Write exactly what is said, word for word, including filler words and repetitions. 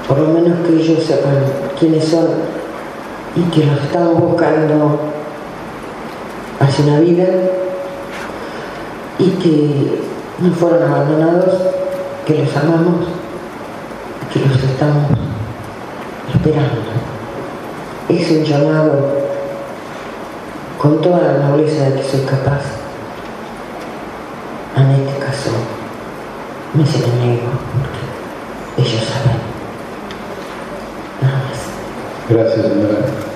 por lo menos que ellos sepan quiénes son y que los estamos buscando hace una vida y que no fueron abandonados, que los amamos, que los estamos esperando. Es un llamado con toda la nobleza de que soy capaz. En este caso me se lo niego porque ellos saben. Nada más. Gracias, señora.